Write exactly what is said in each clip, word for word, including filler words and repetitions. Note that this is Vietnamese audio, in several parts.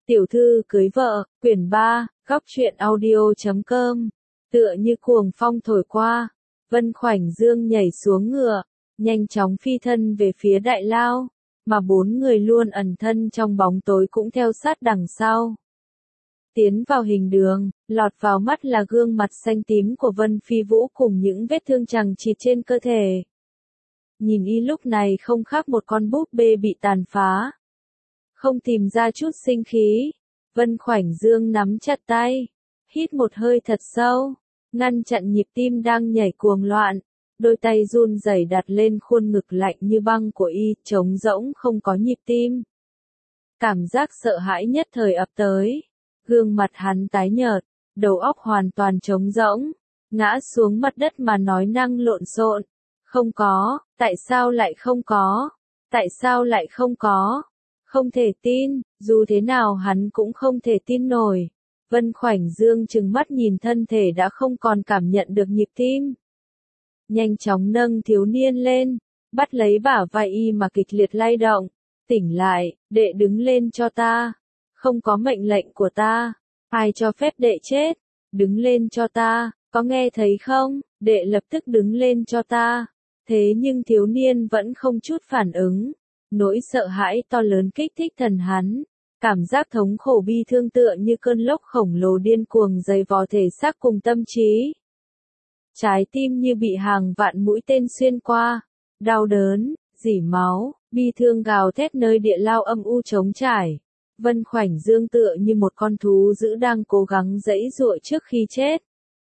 Tiểu thư cưới vợ, quyển ba, góc truyện audio chấm com. Tựa như cuồng phong thổi qua, Vân Khoảnh Dương nhảy xuống ngựa, nhanh chóng phi thân về phía Đại Lao, mà bốn người luôn ẩn thân trong bóng tối cũng theo sát đằng sau. Tiến vào hình đường, lọt vào mắt là gương mặt xanh tím của Vân Phi Vũ cùng những vết thương chằng chịt trên cơ thể. Nhìn y lúc này không khác một con búp bê bị tàn phá. Không tìm ra chút sinh khí, Vân Khoảnh Dương nắm chặt tay, hít một hơi thật sâu, ngăn chặn nhịp tim đang nhảy cuồng loạn, đôi tay run rẩy đặt lên khuôn ngực lạnh như băng của y, trống rỗng không có nhịp tim. Cảm giác sợ hãi nhất thời ập tới, gương mặt hắn tái nhợt, đầu óc hoàn toàn trống rỗng, ngã xuống mặt đất mà nói năng lộn xộn, không có, tại sao lại không có, tại sao lại không có. Không thể tin, dù thế nào hắn cũng không thể tin nổi. Vân Khoảnh Dương trừng mắt nhìn thân thể đã không còn cảm nhận được nhịp tim. Nhanh chóng nâng thiếu niên lên, bắt lấy bả vai y mà kịch liệt lay động. Tỉnh lại, đệ đứng lên cho ta. Không có mệnh lệnh của ta, ai cho phép đệ chết? Đứng lên cho ta, có nghe thấy không? Đệ lập tức đứng lên cho ta. Thế nhưng thiếu niên vẫn không chút phản ứng. Nỗi sợ hãi to lớn kích thích thần hắn, cảm giác thống khổ bi thương tựa như cơn lốc khổng lồ điên cuồng dày vò thể xác cùng tâm trí. Trái tim như bị hàng vạn mũi tên xuyên qua, đau đớn, rỉ máu, bi thương gào thét nơi địa lao âm u trống trải. Vân Khoảnh Dương tựa như một con thú dữ đang cố gắng giãy giụa trước khi chết.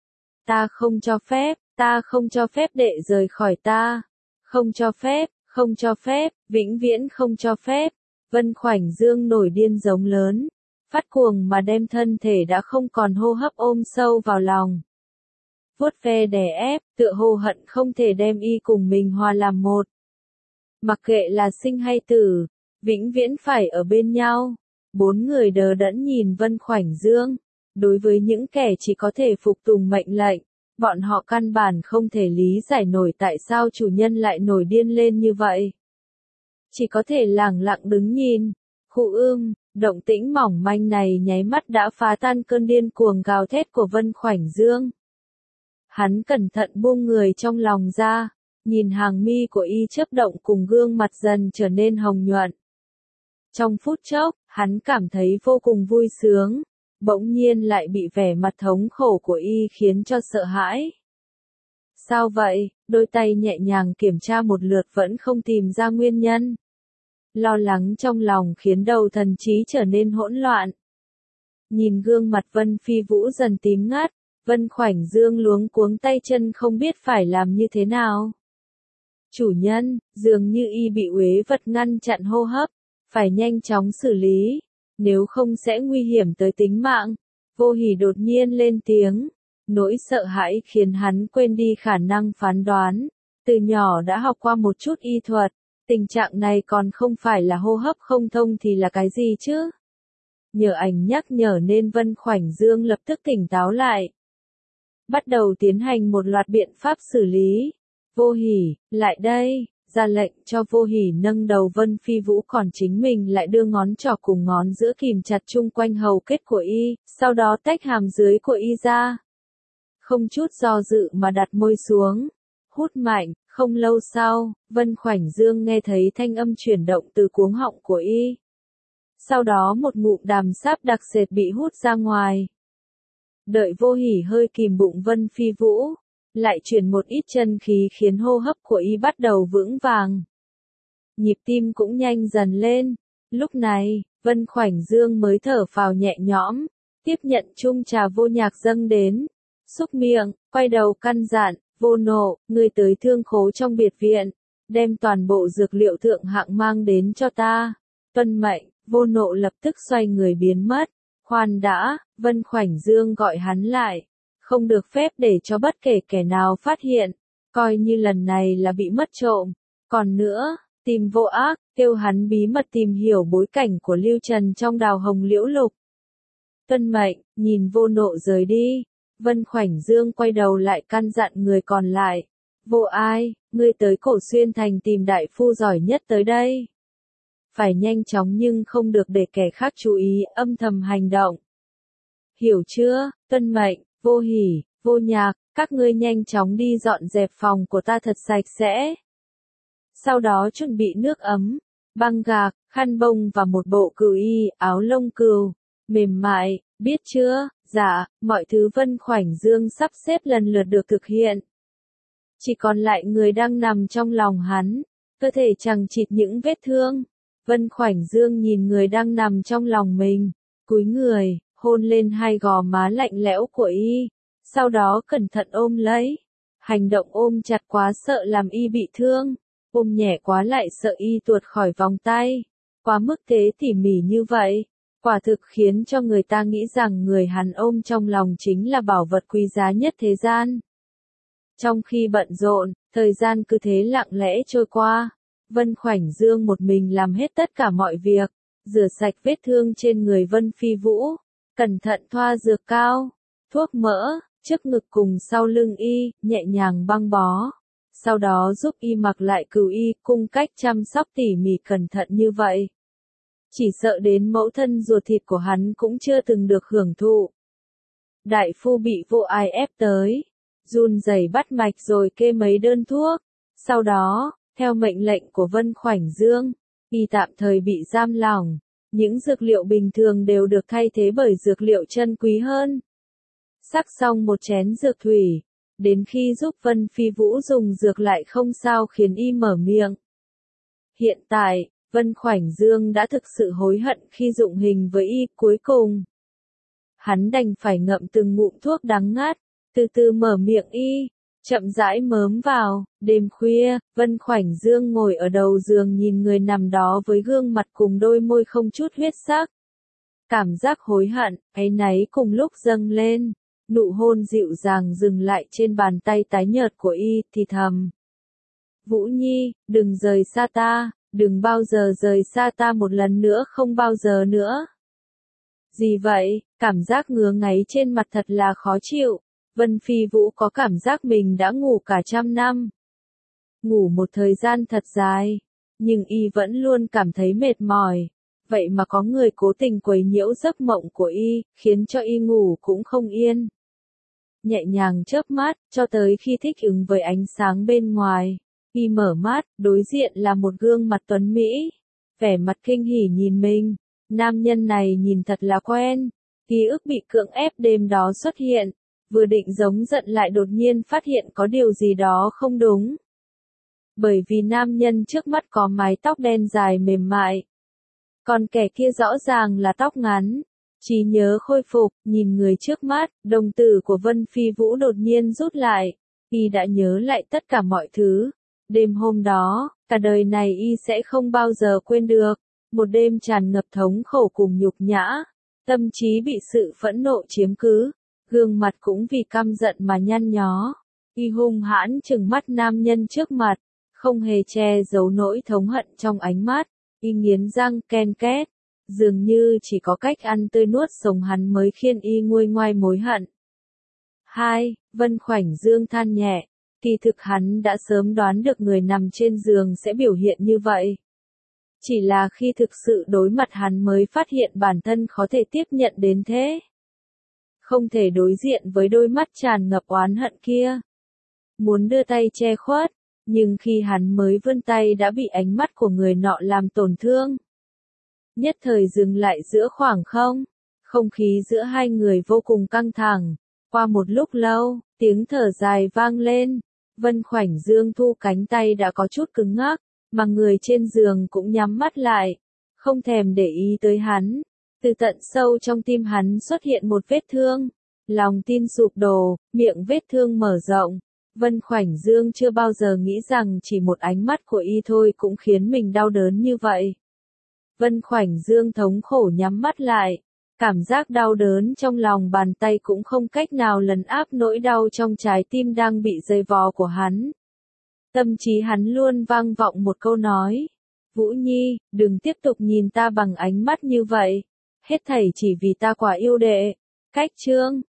Ta không cho phép, ta không cho phép đệ rời khỏi ta, không cho phép. Không cho phép, vĩnh viễn không cho phép. Vân Khoảnh Dương nổi điên giống lớn, phát cuồng mà đem thân thể đã không còn hô hấp ôm sâu vào lòng. Vuốt ve đè ép, tựa hồ hận không thể đem y cùng mình hòa làm một. Mặc kệ là sinh hay tử, vĩnh viễn phải ở bên nhau. Bốn người đờ đẫn nhìn Vân Khoảnh Dương. Đối với những kẻ chỉ có thể phục tùng mệnh lệnh, bọn họ căn bản không thể lý giải nổi tại sao chủ nhân lại nổi điên lên như vậy. Chỉ có thể lẳng lặng đứng nhìn. Khụ ưm, động tĩnh mỏng manh này nháy mắt đã phá tan cơn điên cuồng gào thét của Vân Khoảnh Dương. Hắn cẩn thận buông người trong lòng ra, nhìn hàng mi của y chớp động cùng gương mặt dần trở nên hồng nhuận. Trong phút chốc, hắn cảm thấy vô cùng vui sướng. Bỗng nhiên lại bị vẻ mặt thống khổ của y khiến cho sợ hãi. Sao vậy? Đôi tay nhẹ nhàng kiểm tra một lượt vẫn không tìm ra nguyên nhân. Lo lắng trong lòng khiến đầu thần trí trở nên hỗn loạn. Nhìn gương mặt Vân Phi Vũ dần tím ngắt, Vân Khoảnh Dương luống cuống tay chân không biết phải làm như thế nào. Chủ nhân, dường như y bị uế vật ngăn chặn hô hấp, phải nhanh chóng xử lý. Nếu không sẽ nguy hiểm tới tính mạng. Vô Hỉ đột nhiên lên tiếng. Nỗi sợ hãi khiến hắn quên đi khả năng phán đoán. Từ nhỏ đã học qua một chút y thuật. Tình trạng này còn không phải là hô hấp không thông thì là cái gì chứ? Nhờ ảnh nhắc nhở nên Vân Khoảnh Dương lập tức tỉnh táo lại. Bắt đầu tiến hành một loạt biện pháp xử lý. Vô Hỉ, lại đây. Ra lệnh cho Vô Hỉ nâng đầu Vân Phi Vũ còn chính mình lại đưa ngón trỏ cùng ngón giữa kìm chặt chung quanh hầu kết của y, sau đó tách hàm dưới của y ra. Không chút do dự mà đặt môi xuống, hút mạnh, không lâu sau, Vân Khoảnh Dương nghe thấy thanh âm chuyển động từ cuống họng của y. Sau đó một ngụm đàm sáp đặc sệt bị hút ra ngoài. Đợi Vô Hỉ hơi kìm bụng Vân Phi Vũ, lại chuyển một ít chân khí khiến hô hấp của y bắt đầu vững vàng. Nhịp tim cũng nhanh dần lên. Lúc này, Vân Khoảnh Dương mới thở phào nhẹ nhõm, tiếp nhận chung trà vô nhạc dâng đến. Xúc miệng, quay đầu căn dặn, Vô Nộ, ngươi tới thương khố trong biệt viện, đem toàn bộ dược liệu thượng hạng mang đến cho ta. Tuân mệnh, Vô Nộ lập tức xoay người biến mất. Khoan đã, Vân Khoảnh Dương gọi hắn lại. Không được phép để cho bất kể kẻ nào phát hiện, coi như lần này là bị mất trộm. Còn nữa, tìm Vô Ác, kêu hắn bí mật tìm hiểu bối cảnh của Lưu Trần trong Đào Hồng Liễu Lục. Tuân mệnh, nhìn Vô Nộ rời đi, Vân Khoảnh Dương quay đầu lại căn dặn người còn lại. Vô Ai, ngươi tới Cổ Xuyên Thành tìm đại phu giỏi nhất tới đây. phải nhanh chóng nhưng không được để kẻ khác chú ý, âm thầm hành động. Hiểu chưa, tuân mệnh, Vô Hỉ, Vô Nhạc, các ngươi nhanh chóng đi dọn dẹp phòng của ta thật sạch sẽ. Sau đó chuẩn bị nước ấm, băng gạc, khăn bông và một bộ cừu y, áo lông cừu, mềm mại, biết chưa? Dạ, mọi thứ Vân Khoảnh Dương sắp xếp lần lượt được thực hiện. Chỉ còn lại người đang nằm trong lòng hắn, cơ thể chằng chịt những vết thương. Vân Khoảnh Dương nhìn người đang nằm trong lòng mình, cúi người, hôn lên hai gò má lạnh lẽo của y, sau đó cẩn thận ôm lấy. Hành động ôm chặt quá sợ làm y bị thương, ôm nhẹ quá lại sợ y tuột khỏi vòng tay. Quá mức thế tỉ mỉ như vậy, quả thực khiến cho người ta nghĩ rằng người hắn ôm trong lòng chính là bảo vật quý giá nhất thế gian. Trong khi bận rộn, thời gian cứ thế lặng lẽ trôi qua. Vân Khoảnh Dương một mình làm hết tất cả mọi việc, rửa sạch vết thương trên người Vân Phi Vũ, cẩn thận thoa dược cao, thuốc mỡ, trước ngực cùng sau lưng y, nhẹ nhàng băng bó. Sau đó giúp y mặc lại cừu y, cung cách chăm sóc tỉ mỉ cẩn thận như vậy. Chỉ sợ đến mẫu thân ruột thịt của hắn cũng chưa từng được hưởng thụ. Đại phu bị vô ai ép tới, run rẩy bắt mạch rồi kê mấy đơn thuốc. Sau đó, theo mệnh lệnh của Vân Khoảnh Dương, y tạm thời bị giam lỏng. Những dược liệu bình thường đều được thay thế bởi dược liệu chân quý hơn. Sắc xong một chén dược thủy, đến khi giúp Vân Phi Vũ dùng dược lại không sao khiến y mở miệng. Hiện tại, Vân Khoảnh Dương đã thực sự hối hận khi dụng hình với y. Cuối cùng, hắn đành phải ngậm từng ngụm thuốc đắng ngắt, từ từ mở miệng y, chậm rãi mớm vào. Đêm khuya, Vân Khoảnh Dương ngồi ở đầu giường nhìn người nằm đó với gương mặt cùng đôi môi không chút huyết sắc. Cảm giác hối hận, áy náy cùng lúc dâng lên, nụ hôn dịu dàng dừng lại trên bàn tay tái nhợt của y, thì thầm. Vũ Nhi, đừng rời xa ta, đừng bao giờ rời xa ta một lần nữa, không bao giờ nữa. Gì vậy, cảm giác ngứa ngáy trên mặt thật là khó chịu. Vân Phi Vũ có cảm giác mình đã ngủ cả trăm năm. Ngủ một thời gian thật dài, nhưng y vẫn luôn cảm thấy mệt mỏi. Vậy mà có người cố tình quấy nhiễu giấc mộng của y, khiến cho y ngủ cũng không yên. Nhẹ nhàng chớp mắt, cho tới khi thích ứng với ánh sáng bên ngoài. Y mở mắt, đối diện là một gương mặt tuấn Mỹ. Vẻ mặt kinh hỉ nhìn mình. Nam nhân này nhìn thật là quen. Ký ức bị cưỡng ép đêm đó xuất hiện. Vừa định giống giận lại đột nhiên phát hiện có điều gì đó không đúng. Bởi vì nam nhân trước mắt có mái tóc đen dài mềm mại. Còn kẻ kia rõ ràng là tóc ngắn. Trí nhớ khôi phục, nhìn người trước mắt, đồng tử của Vân Phi Vũ đột nhiên rút lại. Y đã nhớ lại tất cả mọi thứ. Đêm hôm đó, cả đời này y sẽ không bao giờ quên được. Một đêm tràn ngập thống khổ cùng nhục nhã. Tâm trí bị sự phẫn nộ chiếm cứ. Gương mặt cũng vì căm giận mà nhăn nhó. Y hung hãn trừng mắt nam nhân trước mặt. Không hề che giấu nỗi thống hận trong ánh mắt. Y nghiến răng ken két. Dường như chỉ có cách ăn tươi nuốt sống hắn mới khiến y nguôi ngoai mối hận. hai. Vân Khoảnh Dương than nhẹ. Kỳ thực hắn đã sớm đoán được người nằm trên giường sẽ biểu hiện như vậy. Chỉ là khi thực sự đối mặt hắn mới phát hiện bản thân khó thể tiếp nhận đến thế. Không thể đối diện với đôi mắt tràn ngập oán hận kia. Muốn đưa tay che khuất, nhưng khi hắn mới vươn tay đã bị ánh mắt của người nọ làm tổn thương. Nhất thời dừng lại giữa khoảng không, không khí giữa hai người vô cùng căng thẳng. Qua một lúc lâu, tiếng thở dài vang lên. Vân Khoảnh Dương thu cánh tay đã có chút cứng ngắc, mà người trên giường cũng nhắm mắt lại, không thèm để ý tới hắn. Từ tận sâu trong tim hắn xuất hiện một vết thương, lòng tin sụp đổ, miệng vết thương mở rộng. Vân Khoảnh Dương chưa bao giờ nghĩ rằng chỉ một ánh mắt của y thôi cũng khiến mình đau đớn như vậy. Vân Khoảnh Dương thống khổ nhắm mắt lại, cảm giác đau đớn trong lòng bàn tay cũng không cách nào lấn áp nỗi đau trong trái tim đang bị dày vò của hắn. Tâm trí hắn luôn vang vọng một câu nói. Vũ Nhi, đừng tiếp tục nhìn ta bằng ánh mắt như vậy. Hết thảy chỉ vì ta quá yêu đệ. Cách chương.